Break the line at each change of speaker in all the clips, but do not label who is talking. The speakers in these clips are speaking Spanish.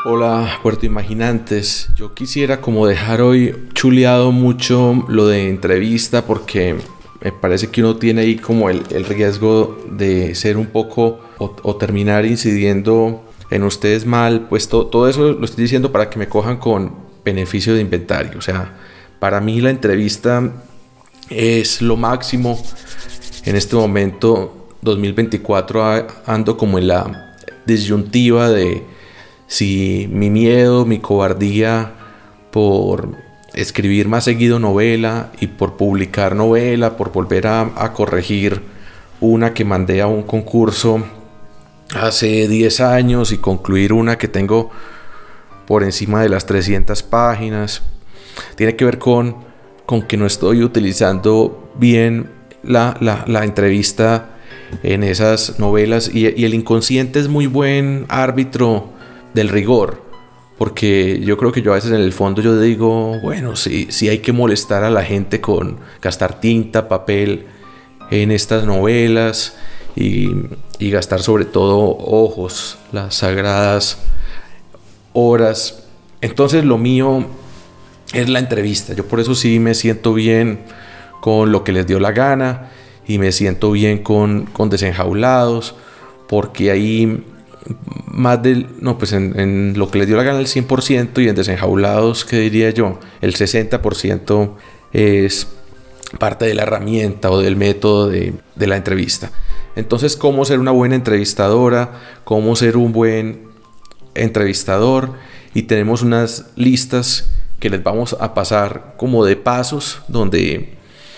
Hola, Puerto Imaginantes. Yo quisiera como dejar hoy chuleado mucho lo de entrevista porque me parece que uno tiene ahí como el riesgo de ser un poco o terminar incidiendo en ustedes mal. Pues todo eso lo estoy diciendo para que me cojan con beneficio de inventario. O sea, para mí la entrevista es lo máximo. En este momento, 2024, ando como en la disyuntiva de si mi miedo, mi cobardía por escribir más seguido novela y por publicar novela, por volver a corregir una que mandé a un concurso hace 10 años y concluir una que tengo por encima de las 300 páginas. Tiene que ver con que no estoy utilizando bien la entrevista en esas novelas y el inconsciente es muy buen árbitro del rigor, porque yo creo que yo a veces en el fondo yo digo, bueno, sí hay que molestar a la gente con gastar tinta, papel en estas novelas y gastar sobre todo ojos, las sagradas horas. Entonces lo mío es la entrevista. Yo por eso sí me siento bien con Lo que les dio la gana y me siento bien con Desenjaulados, porque ahí más del, no, pues en Lo que les dio la gana el 100% y en Desenjaulados, ¿qué diría yo? El 60% es parte de la herramienta o del método de la entrevista. Entonces, ¿cómo ser una buena entrevistadora? ¿Cómo ser un buen entrevistador? Y tenemos unas listas que les vamos a pasar como de pasos, donde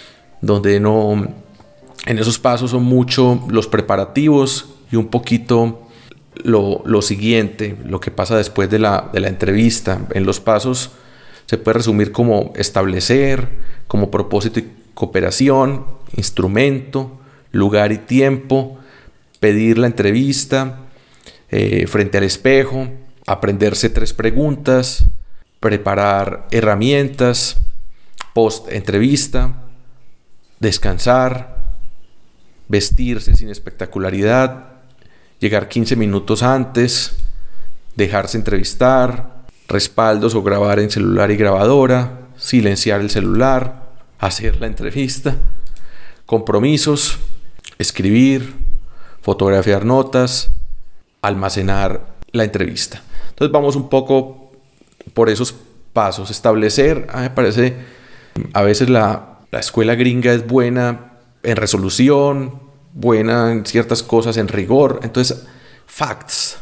no, en esos pasos son mucho los preparativos y un poquito lo siguiente, lo que pasa después de la entrevista. En los pasos se puede resumir como establecer, como propósito y cooperación, instrumento, lugar y tiempo, pedir la entrevista, frente al espejo, aprenderse 3 preguntas, preparar herramientas, post entrevista, descansar, vestirse sin espectacularidad, llegar 15 minutos antes, dejarse entrevistar, respaldos o grabar en celular y grabadora, silenciar el celular, hacer la entrevista, compromisos, escribir, fotografiar notas, almacenar la entrevista. Entonces vamos un poco por esos pasos. Establecer, a mí me parece, a veces la escuela gringa es buena en resolución, buena en ciertas cosas, en rigor. Entonces, facts,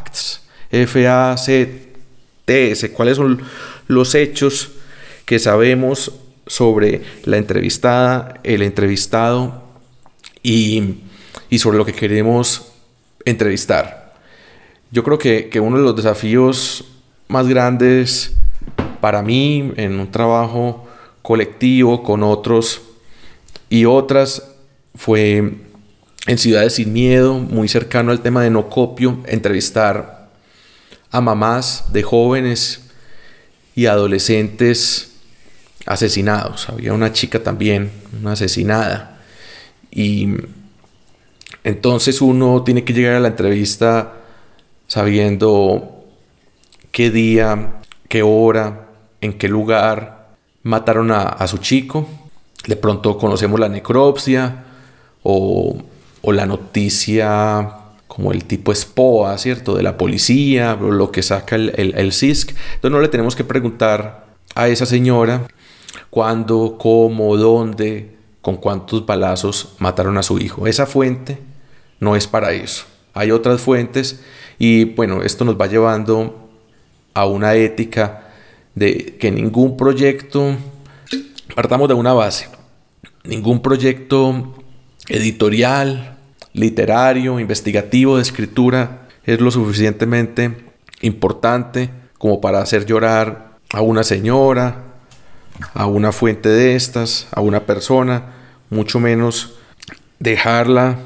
F-A-C-T-S, ¿cuáles son los hechos que sabemos sobre la entrevistada, el entrevistado y sobre lo que queremos entrevistar? Yo creo que uno de los desafíos más grandes para mí en un trabajo colectivo con otros y otras fue en Ciudades sin Miedo, muy cercano al tema de No Copio, entrevistar a mamás de jóvenes y adolescentes asesinados. Había una chica también, una asesinada. Y entonces uno tiene que llegar a la entrevista sabiendo qué día, qué hora, en qué lugar mataron a su chico. De pronto conocemos la necropsia o la noticia como el tipo SPOA, ¿cierto? De la policía, o lo que saca el CISC. Entonces no le tenemos que preguntar a esa señora cuándo, cómo, dónde, con cuántos balazos mataron a su hijo. Esa fuente no es para eso. Hay otras fuentes y bueno, esto nos va llevando a una ética de que ningún proyecto, partamos de una base, ningún proyecto editorial, literario, investigativo, de escritura es lo suficientemente importante como para hacer llorar a una señora, a una fuente de estas, a una persona, mucho menos dejarlo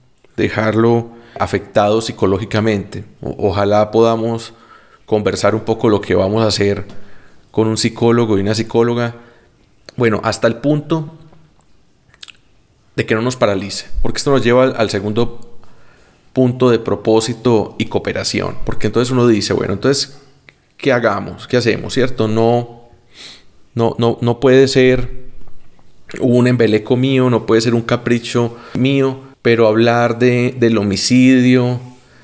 afectado psicológicamente. Ojalá podamos conversar un poco lo que vamos a hacer con un psicólogo y una psicóloga, bueno, hasta el punto de que no nos paralice, porque esto nos lleva al segundo punto de propósito y cooperación, porque entonces uno dice, bueno, entonces ¿qué hagamos? ¿Qué hacemos? ¿Cierto? No puede ser un embeleco mío, no puede ser un capricho mío, pero hablar del homicidio,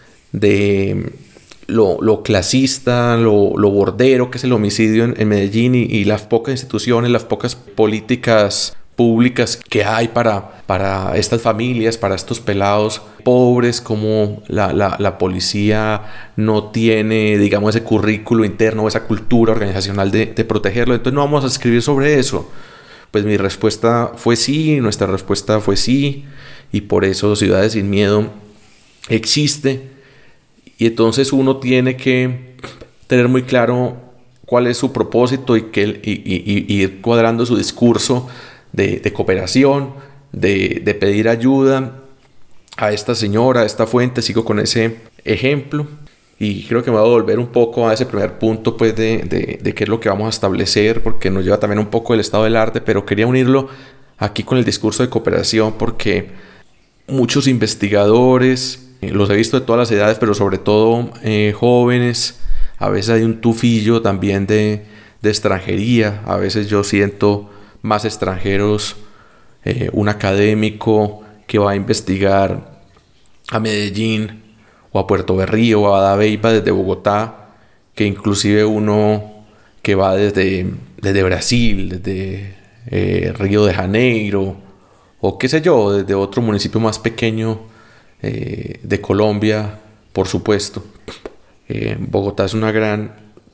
de lo clasista, lo bordero que es el homicidio en Medellín y las pocas instituciones, las pocas políticas públicas que hay para estas familias, para estos pelados pobres, como la policía no tiene, digamos, ese currículo interno, esa cultura organizacional de protegerlo. Entonces no vamos a escribir sobre eso. Pues mi respuesta fue sí, nuestra respuesta fue sí, y por eso Ciudades sin Miedo existe. Y entonces uno tiene que tener muy claro cuál es su propósito y ir cuadrando su discurso de cooperación, de pedir ayuda a esta señora, a esta fuente. Sigo con ese ejemplo y creo que me voy a volver un poco a ese primer punto, pues de qué es lo que vamos a establecer, porque nos lleva también un poco el estado del arte, pero quería unirlo aquí con el discurso de cooperación, porque muchos investigadores, los he visto de todas las edades, pero sobre todo jóvenes, a veces hay un tufillo también de extranjería, a veces yo siento más extranjeros, un académico que va a investigar a Medellín o a Puerto Berrío o a Dabeiba desde Bogotá, que inclusive uno que va desde Brasil, desde Río de Janeiro o qué sé yo, desde otro municipio más pequeño de Colombia, por supuesto. Bogotá es una gran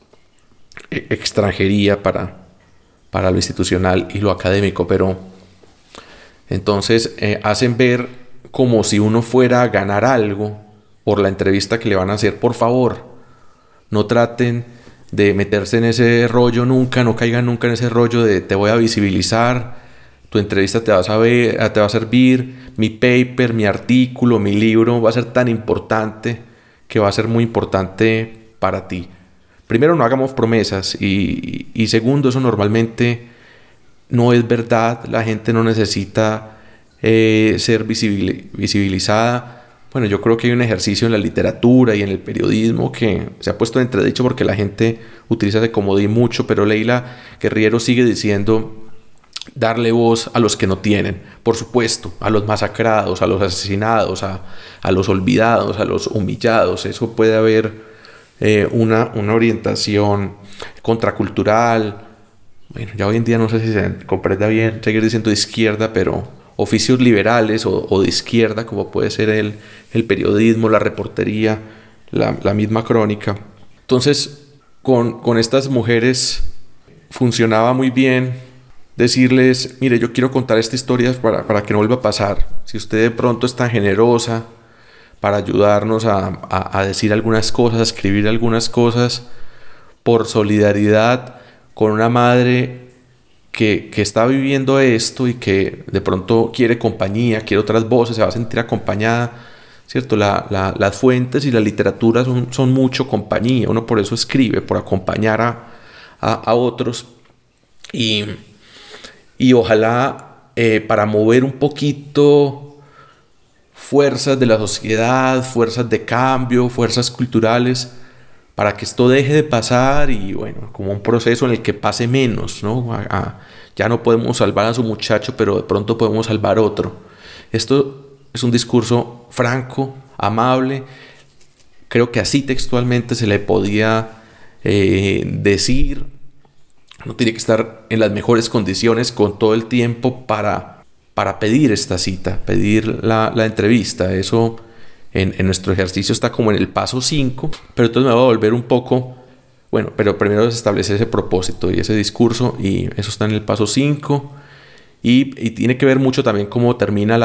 extranjería para lo institucional y lo académico, pero entonces hacen ver como si uno fuera a ganar algo por la entrevista que le van a hacer. Por favor, no traten de meterse en ese rollo nunca, no caigan nunca en ese rollo de te voy a visibilizar, tu entrevista te va a servir, mi paper, mi artículo, mi libro va a ser tan importante que va a ser muy importante para ti. Primero, no hagamos promesas y segundo, eso normalmente no es verdad. La gente no necesita ser visibilizada. Bueno, yo creo que hay un ejercicio en la literatura y en el periodismo que se ha puesto en entredicho porque la gente utiliza ese comodín mucho, pero Leila Guerriero sigue diciendo darle voz a los que no tienen, por supuesto, a los masacrados, a los asesinados, a los olvidados, a los humillados. Eso puede haber una orientación contracultural. Bueno, ya hoy en día no sé si se comprenda bien seguir diciendo de izquierda, pero oficios liberales o de izquierda, como puede ser el periodismo, la reportería, la misma crónica. Entonces, con estas mujeres funcionaba muy bien decirles, mire, yo quiero contar esta historia para que no vuelva a pasar. Si usted de pronto es tan generosa para ayudarnos a decir algunas cosas, a escribir algunas cosas, por solidaridad con una madre que está viviendo esto y que de pronto quiere compañía, quiere otras voces, se va a sentir acompañada, ¿cierto? Las fuentes y la literatura son mucho compañía. Uno por eso escribe, por acompañar a otros. Y ojalá para mover un poquito fuerzas de la sociedad, fuerzas de cambio, fuerzas culturales, para que esto deje de pasar y bueno, como un proceso en el que pase menos, ¿no? Ya no podemos salvar a su muchacho, pero de pronto podemos salvar otro. Esto es un discurso franco, amable. Creo que así textualmente se le podía decir. No tiene que estar en las mejores condiciones con todo el tiempo para pedir esta cita, pedir la entrevista. Eso en nuestro ejercicio está como en el paso 5, pero entonces me voy a volver un poco, bueno, pero primero es establecer ese propósito y ese discurso, y eso está en el paso 5, y tiene que ver mucho también cómo termina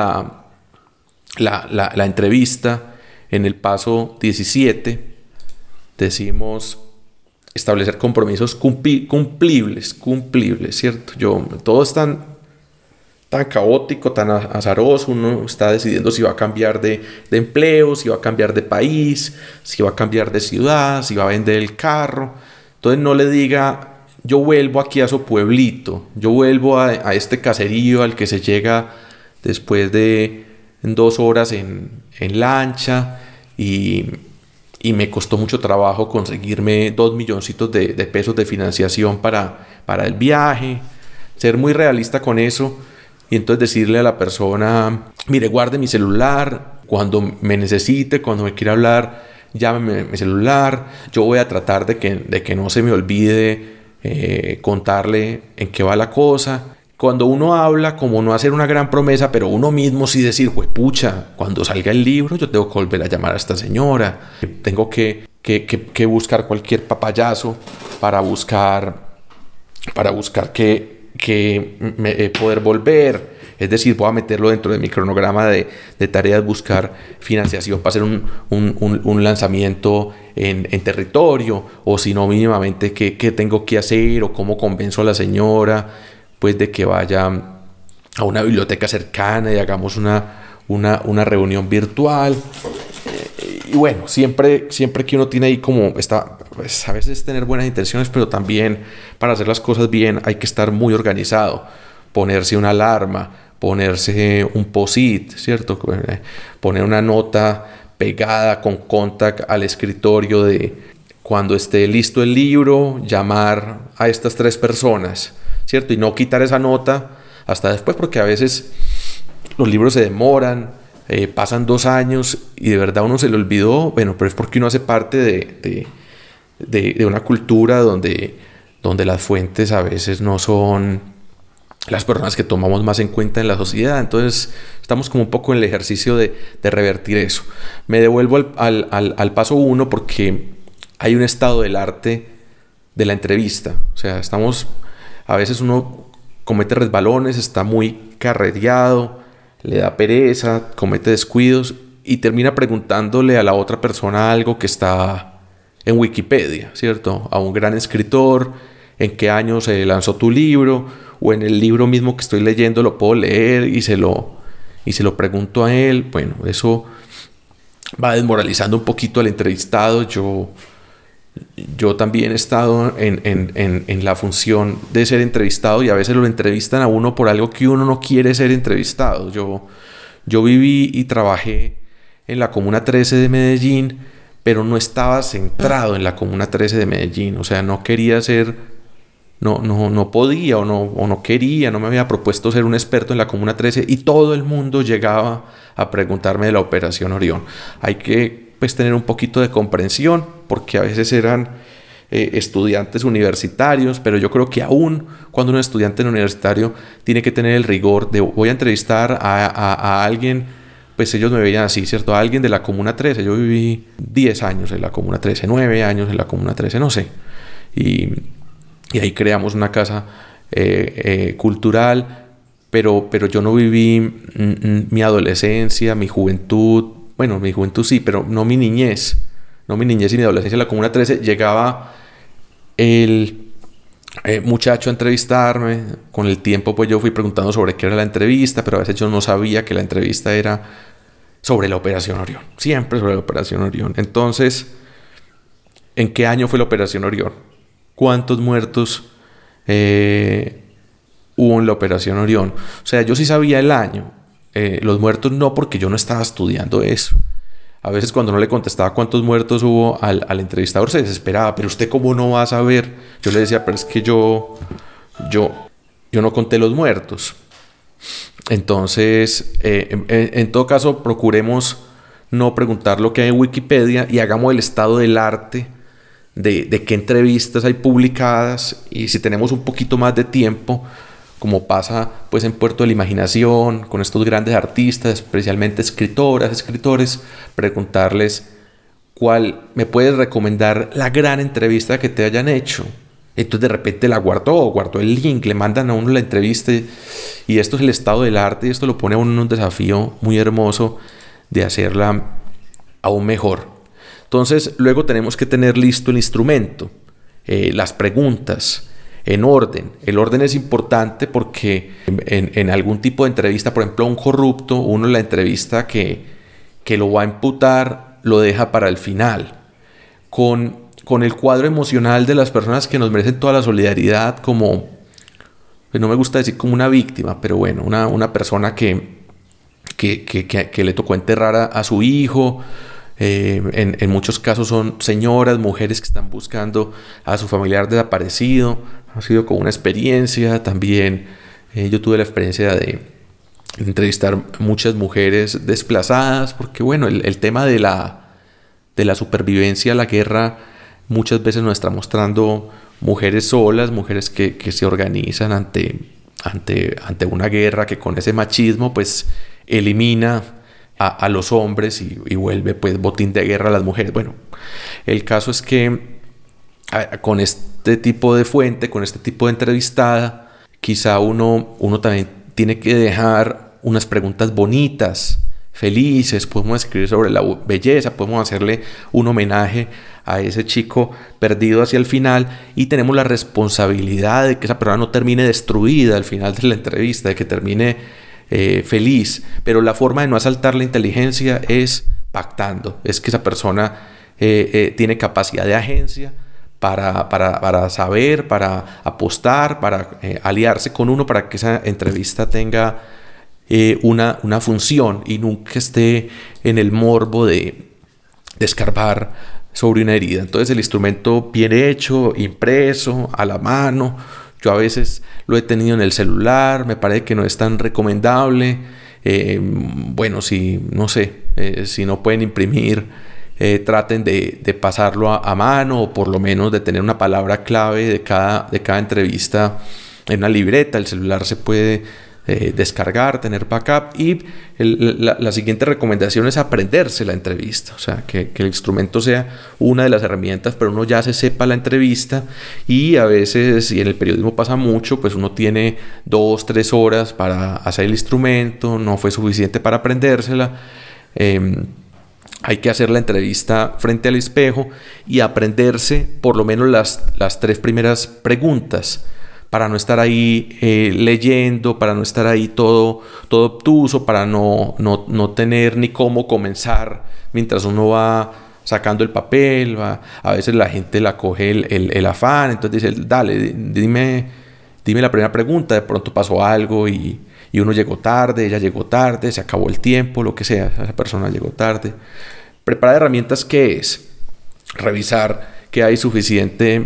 la entrevista. En el paso 17 decimos establecer compromisos cumplibles, ¿cierto? Todo es tan caótico, tan azaroso. Uno está decidiendo si va a cambiar de empleo, si va a cambiar de país, si va a cambiar de ciudad, si va a vender el carro. Entonces no le diga, yo vuelvo aquí a su pueblito, yo vuelvo a este caserío al que se llega después de 2 horas en lancha y y me costó mucho trabajo conseguirme 2 milloncitos de pesos de financiación para el viaje, ser muy realista con eso y entonces decirle a la persona, mire, guarde mi celular, cuando me necesite, cuando me quiera hablar, llámeme mi celular, yo voy a tratar de que no se me olvide contarle en qué va la cosa. Cuando uno habla, como no hacer una gran promesa, pero uno mismo sí decir, juepucha, cuando salga el libro yo tengo que volver a llamar a esta señora, tengo que buscar cualquier papayazo para buscar poder volver. Es decir, voy a meterlo dentro de mi cronograma de tareas, buscar financiación para hacer un lanzamiento en territorio, o si no, mínimamente qué tengo que hacer o cómo convenzo a la señora pues de que vaya a una biblioteca cercana y hagamos una reunión virtual. Y bueno, siempre que uno tiene ahí como pues a veces tener buenas intenciones, pero también para hacer las cosas bien hay que estar muy organizado, ponerse una alarma, ponerse un post-it, ¿cierto? Poner una nota pegada con contact al escritorio de cuando esté listo el libro, llamar a estas 3 personas, ¿cierto? Y no quitar esa nota hasta después, porque a veces los libros se demoran, pasan 2 años y de verdad uno se le olvidó. Bueno, pero es porque uno hace parte de una cultura donde las fuentes a veces no son las personas que tomamos más en cuenta en la sociedad. Entonces estamos como un poco en el ejercicio de revertir eso. Me devuelvo al paso 1 porque hay un estado del arte de la entrevista. O sea, a veces uno comete resbalones, está muy carrereado, le da pereza, comete descuidos y termina preguntándole a la otra persona algo que está en Wikipedia, ¿cierto? A un gran escritor, en qué año se lanzó tu libro, o en el libro mismo que estoy leyendo lo puedo leer y se lo pregunto a él. Bueno, eso va desmoralizando un poquito al entrevistado. Yo también he estado en la función de ser entrevistado y a veces lo entrevistan a uno por algo que uno no quiere ser entrevistado. Yo viví y trabajé en la Comuna 13 de Medellín, pero no estaba centrado en la Comuna 13 de Medellín. O sea, no quería ser, no podía o no quería, no me había propuesto ser un experto en la Comuna 13 y todo el mundo llegaba a preguntarme de la Operación Orión. Hay que pues tener un poquito de comprensión, porque a veces eran estudiantes universitarios, pero yo creo que aún cuando un estudiante universitario tiene que tener el rigor de voy a entrevistar a alguien, pues ellos me veían así, ¿cierto? A alguien de la Comuna 13. Yo viví 10 años en la Comuna 13, 9 años en la Comuna 13, no sé. Y ahí creamos una casa cultural, pero yo no viví mi adolescencia, mi juventud. Bueno, mi juventud sí, pero no mi niñez. No mi niñez y mi adolescencia en la Comuna 13. Llegaba el muchacho a entrevistarme. Con el tiempo pues yo fui preguntando sobre qué era la entrevista, pero a veces yo no sabía que la entrevista era sobre la Operación Orión. Siempre sobre la Operación Orión. Entonces, ¿en qué año fue la Operación Orión? ¿Cuántos muertos hubo en la Operación Orión? O sea, yo sí sabía el año. Los muertos no, porque yo no estaba estudiando eso. A veces cuando no le contestaba cuántos muertos hubo al entrevistador se desesperaba. Pero usted cómo no va a saber. Yo le decía, pero es que yo no conté los muertos. Entonces, en todo caso, procuremos no preguntar lo que hay en Wikipedia y hagamos el estado del arte de qué entrevistas hay publicadas. Y si tenemos un poquito más de tiempo, como pasa pues en Puerto de la Imaginación con estos grandes artistas, especialmente escritoras, escritores, preguntarles cuál me puedes recomendar la gran entrevista que te hayan hecho. Entonces de repente la guardó el link, le mandan a uno la entrevista y esto es el estado del arte y esto lo pone a uno en un desafío muy hermoso de hacerla aún mejor. Entonces luego tenemos que tener listo el instrumento, las preguntas, en orden. El orden es importante porque en algún tipo de entrevista, por ejemplo, a un corrupto, uno en la entrevista que lo va a imputar lo deja para el final. Con el cuadro emocional de las personas que nos merecen toda la solidaridad, como, pues no me gusta decir como una víctima, pero bueno, una persona que le tocó enterrar a su hijo, En muchos casos son señoras, mujeres que están buscando a su familiar desaparecido. Ha sido como una experiencia. También yo tuve la experiencia de entrevistar muchas mujeres desplazadas, porque bueno, el tema de la supervivencia a la guerra muchas veces nos está mostrando mujeres solas, mujeres que se organizan ante una guerra que con ese machismo pues elimina a los hombres y vuelve pues botín de guerra a las mujeres. Bueno, el caso es que con este tipo de fuente, con este tipo de entrevistada, quizá uno también tiene que dejar unas preguntas bonitas, felices. Podemos escribir sobre la belleza, podemos hacerle un homenaje a ese chico perdido hacia el final, y tenemos la responsabilidad de que esa persona no termine destruida al final de la entrevista, de que termine feliz. Pero la forma de no asaltar la inteligencia es pactando, es que esa persona tiene capacidad de agencia para saber, para apostar, para aliarse con uno, para que esa entrevista tenga una función y nunca esté en el morbo de escarbar sobre una herida. Entonces el instrumento bien hecho, impreso, a la mano. Yo a veces lo he tenido en el celular, me parece que no es tan recomendable. Bueno, si no pueden imprimir, traten de pasarlo a mano, o por lo menos de tener una palabra clave de cada entrevista en una libreta. El celular se puede descargar, tener backup, y la siguiente recomendación es aprenderse la entrevista, o sea, que el instrumento sea una de las herramientas, pero uno ya se sepa la entrevista. Y a veces, y en el periodismo pasa mucho, pues uno tiene 2-3 horas para hacer el instrumento, no fue suficiente para aprendérsela. Hay que hacer la entrevista frente al espejo y aprenderse por lo menos las 3 primeras preguntas, para no estar ahí leyendo, para no estar ahí todo obtuso, para no tener ni cómo comenzar mientras uno va sacando el papel. A veces la gente la coge el afán, entonces dice, dale, dime la primera pregunta. De pronto pasó algo y uno llegó tarde, ella llegó tarde, se acabó el tiempo, lo que sea, esa persona llegó tarde. Preparar herramientas, ¿qué es? Revisar que hay suficiente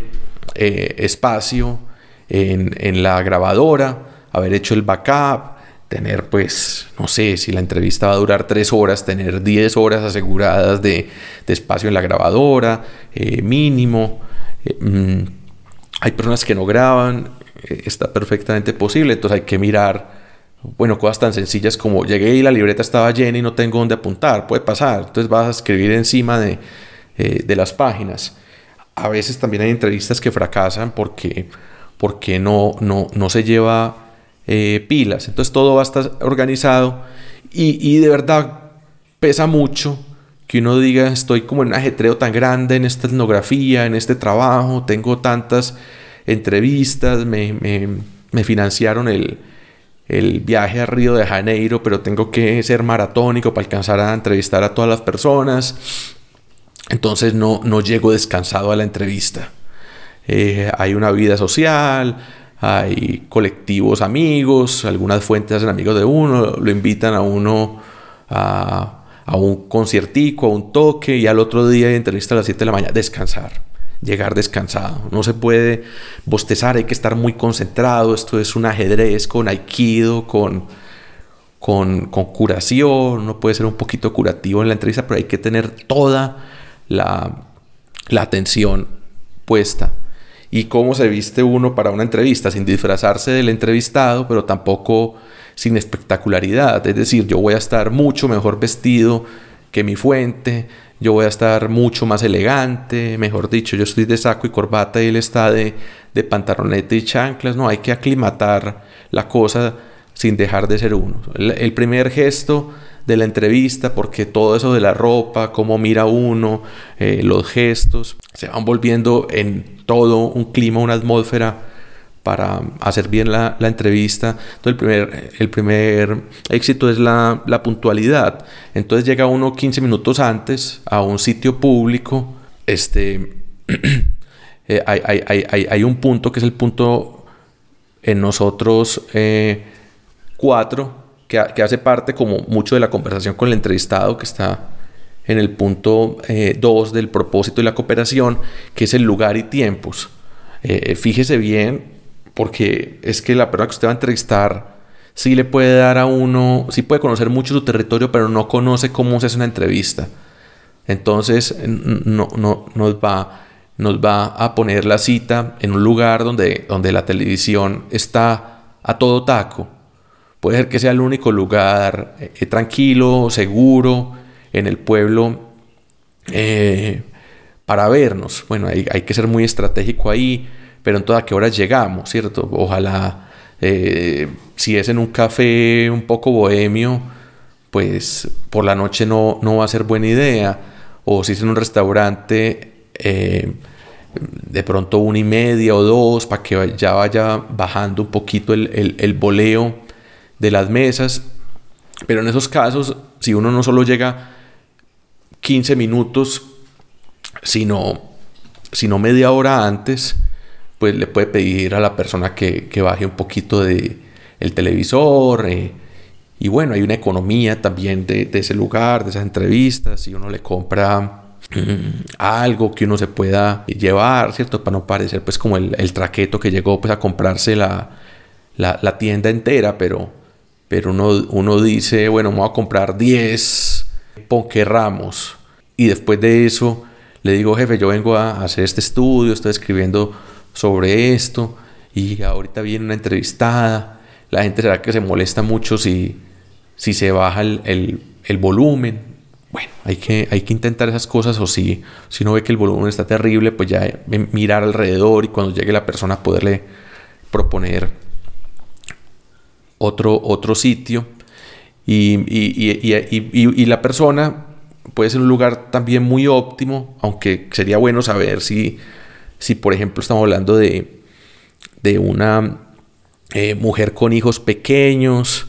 espacio en la grabadora, haber hecho el backup, tener, pues, no sé, si la entrevista va a durar 3 horas, tener 10 horas aseguradas de espacio en la grabadora, mínimo. Hay personas que no graban, está perfectamente posible, entonces hay que mirar, bueno, cosas tan sencillas como llegué y la libreta estaba llena y no tengo dónde apuntar, puede pasar, entonces vas a escribir encima de las páginas. A veces también hay entrevistas que fracasan porque no se lleva pilas. Entonces todo va a estar organizado y de verdad pesa mucho que uno diga, estoy como en un ajetreo tan grande en esta etnografía, en este trabajo, tengo tantas entrevistas, me financiaron el viaje a Río de Janeiro, pero tengo que ser maratónico para alcanzar a entrevistar a todas las personas. Entonces no llego descansado a la entrevista. Hay una vida social, hay colectivos amigos, algunas fuentes hacen amigos de uno, lo invitan a uno a un conciertico, a un toque, y al otro día de entrevista a las 7 de la mañana, descansar, llegar descansado. No se puede bostezar, hay que estar muy concentrado. Esto es un ajedrez con aikido, con curación. No puede ser un poquito curativo en la entrevista, pero hay que tener toda la atención puesta. ¿Y cómo se viste uno para una entrevista? Sin disfrazarse del entrevistado, pero tampoco sin espectacularidad. Es decir, yo voy a estar mucho mejor vestido que mi fuente, yo voy a estar mucho más elegante, mejor dicho, yo estoy de saco y corbata y él está de pantaloneta y chanclas. No, hay que aclimatar la cosa sin dejar de ser uno. El primer gesto de la entrevista, porque todo eso de la ropa, cómo mira uno, los gestos, se van volviendo en todo un clima, una atmósfera para hacer bien la entrevista. Entonces el primer éxito es la puntualidad. Entonces llega uno 15 minutos antes a un sitio público. Hay un punto que es el punto en nosotros 4, que hace parte como mucho de la conversación con el entrevistado, que está en el punto 2 del propósito y la cooperación, que es el lugar y tiempos. Fíjese bien, porque es que la persona que usted va a entrevistar sí le puede dar a uno, sí puede conocer mucho su territorio, pero no conoce cómo se hace una entrevista. Entonces nos va a poner la cita en un lugar donde la televisión está a todo taco. Puede ser que sea el único lugar tranquilo, seguro, en el pueblo, para vernos. Bueno, hay que ser muy estratégico ahí, pero entonces ¿a qué horas llegamos, cierto? Ojalá, si es en un café un poco bohemio, pues por la noche no va a ser buena idea. O si es en un restaurante, de pronto 1:30 o 2, para que ya vaya bajando un poquito el voleo de las mesas. Pero en esos casos, si uno no solo llega 15 minutos, sino media hora antes, pues le puede pedir a la persona que baje un poquito de el televisor. Y bueno, hay una economía también de ese lugar, de esas entrevistas. Si uno le compra algo que uno se pueda llevar, ¿cierto? Para no parecer pues como el traqueto que llegó pues a comprarse la tienda entera, pero uno dice, bueno, me voy a comprar 10 ponquerramos. Y después de eso le digo, jefe, yo vengo a hacer este estudio, estoy escribiendo sobre esto y ahorita viene una entrevistada. La gente será que se molesta mucho si se baja el volumen. Bueno, hay que intentar esas cosas, o si uno ve que el volumen está terrible, pues ya mirar alrededor y cuando llegue la persona poderle proponer otro sitio. Y la persona puede ser un lugar también muy óptimo, aunque sería bueno saber si por ejemplo estamos hablando de una mujer con hijos pequeños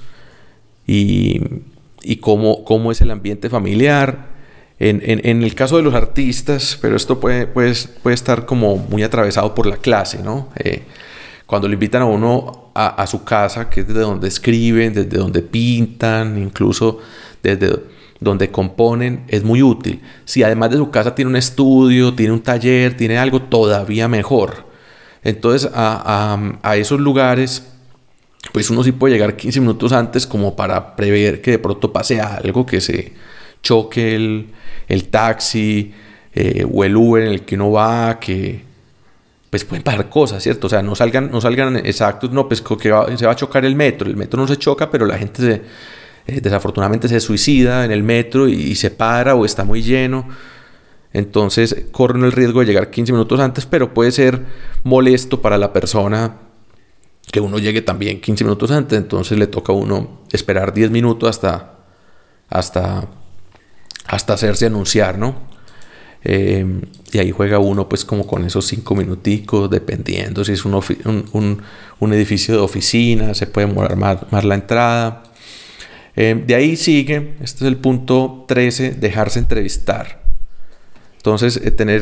y cómo es el ambiente familiar. En el caso de los artistas, pero esto puede estar como muy atravesado por la clase, ¿no? Cuando le invitan a uno a su casa, que es desde donde escriben, desde donde pintan, incluso desde donde componen, es muy útil. Si además de su casa tiene un estudio, tiene un taller, tiene algo, todavía mejor. Entonces a esos lugares, pues uno sí puede llegar 15 minutos antes como para prever que de pronto pase algo, que se choque el taxi o el Uber en el que uno va, que pues pueden pasar cosas, ¿cierto? O sea, no salgan exactos, no, pues que se va a chocar el metro no se choca, pero la gente desafortunadamente se suicida en el metro y se para o está muy lleno. Entonces corren el riesgo de llegar 15 minutos antes, pero puede ser molesto para la persona que uno llegue también 15 minutos antes. Entonces le toca a uno esperar 10 minutos hasta hacerse anunciar, ¿no? Y ahí juega uno pues como con esos 5 minuticos, dependiendo si es un edificio de oficina, se puede demorar más la entrada. De ahí sigue, este es el punto 13, dejarse entrevistar. Entonces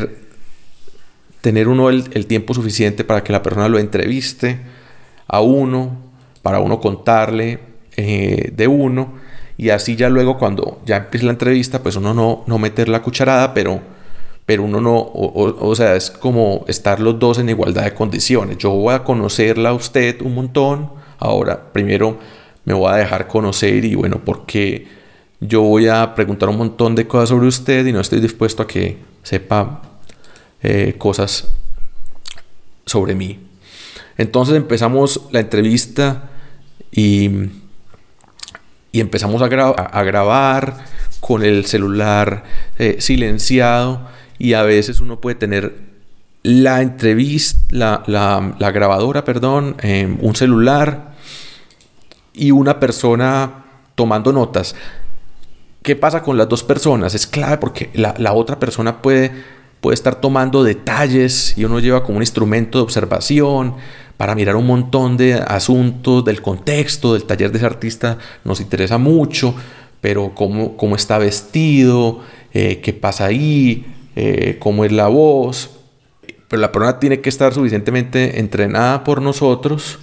tener uno el tiempo suficiente para que la persona lo entreviste a uno, para uno contarle de uno, y así ya luego cuando ya empiece la entrevista, pues uno no meter la cucharada, pero uno no, o sea, es como estar los dos en igualdad de condiciones. Yo voy a conocerla a usted un montón, ahora primero me voy a dejar conocer, y bueno, porque yo voy a preguntar un montón de cosas sobre usted y no estoy dispuesto a que sepa cosas sobre mí. Entonces empezamos la entrevista y empezamos a grabar con el celular silenciado, y a veces uno puede tener la entrevista, la grabadora, un celular y una persona tomando notas. ¿Qué pasa con las dos personas? Es clave porque la otra persona puede estar tomando detalles y uno lleva como un instrumento de observación para mirar un montón de asuntos del contexto del taller de ese artista. Nos interesa mucho, pero cómo está vestido, qué pasa ahí, cómo es la voz. Pero la persona tiene que estar suficientemente entrenada por nosotros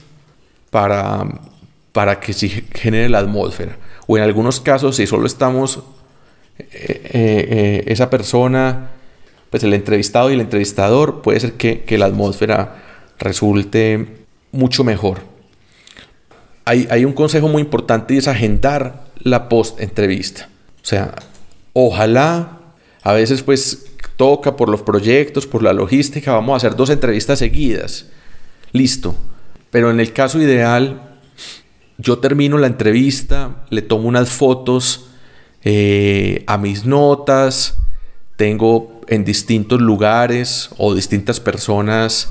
para que se genere la atmósfera. O en algunos casos, si solo estamos esa persona, pues el entrevistado y el entrevistador, puede ser que la atmósfera resulte mucho mejor. Hay un consejo muy importante y es agendar la post-entrevista. O sea, ojalá, a veces pues toca por los proyectos, por la logística, vamos a hacer 2 entrevistas seguidas. Listo. Pero en el caso ideal, yo termino la entrevista, le tomo unas fotos a mis notas, tengo en distintos lugares o distintas personas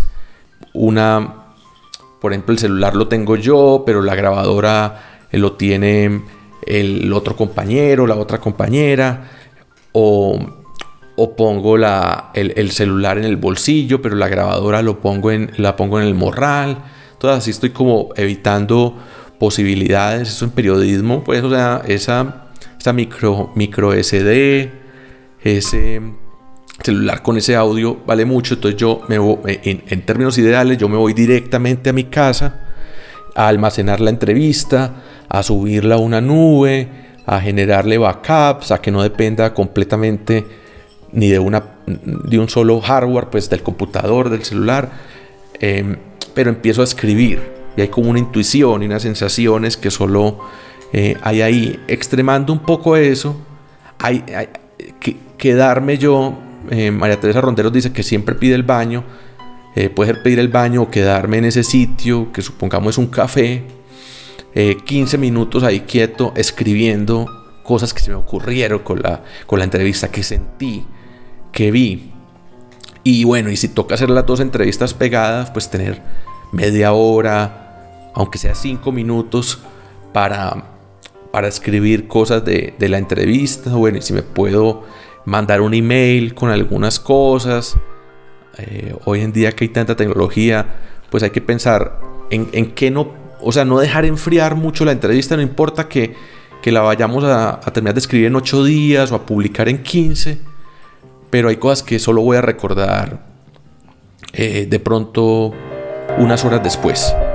por ejemplo, el celular lo tengo yo, pero la grabadora lo tiene el otro compañero, la otra compañera, o pongo el celular en el bolsillo, pero la grabadora la pongo en el morral. Entonces así estoy como evitando posibilidades. Eso en periodismo, pues, o sea, esa micro SD, ese celular con ese audio vale mucho. Entonces yo me voy, en términos ideales, yo me voy directamente a mi casa a almacenar la entrevista, a subirla a una nube, a generarle backups, a que no dependa completamente ni de un solo hardware, pues del computador, del celular, pero empiezo a escribir y hay como una intuición y unas sensaciones que solo hay ahí. Extremando un poco eso, hay quedarme yo. María Teresa Ronderos dice que siempre pide el baño. Puede ser pedir el baño o quedarme en ese sitio, que supongamos es un café, 15 minutos ahí quieto, escribiendo cosas que se me ocurrieron con la entrevista, que sentí, que vi. Y bueno, y si toca hacer las 2 entrevistas pegadas, pues tener media hora, aunque sea 5 minutos, para escribir cosas de la entrevista. Bueno, y si me puedo mandar un email con algunas cosas. Hoy en día que hay tanta tecnología, pues hay que pensar en que no dejar enfriar mucho la entrevista. No importa que la vayamos a terminar de escribir en 8 días o a publicar en 15, pero hay cosas que solo voy a recordar de pronto unas horas después.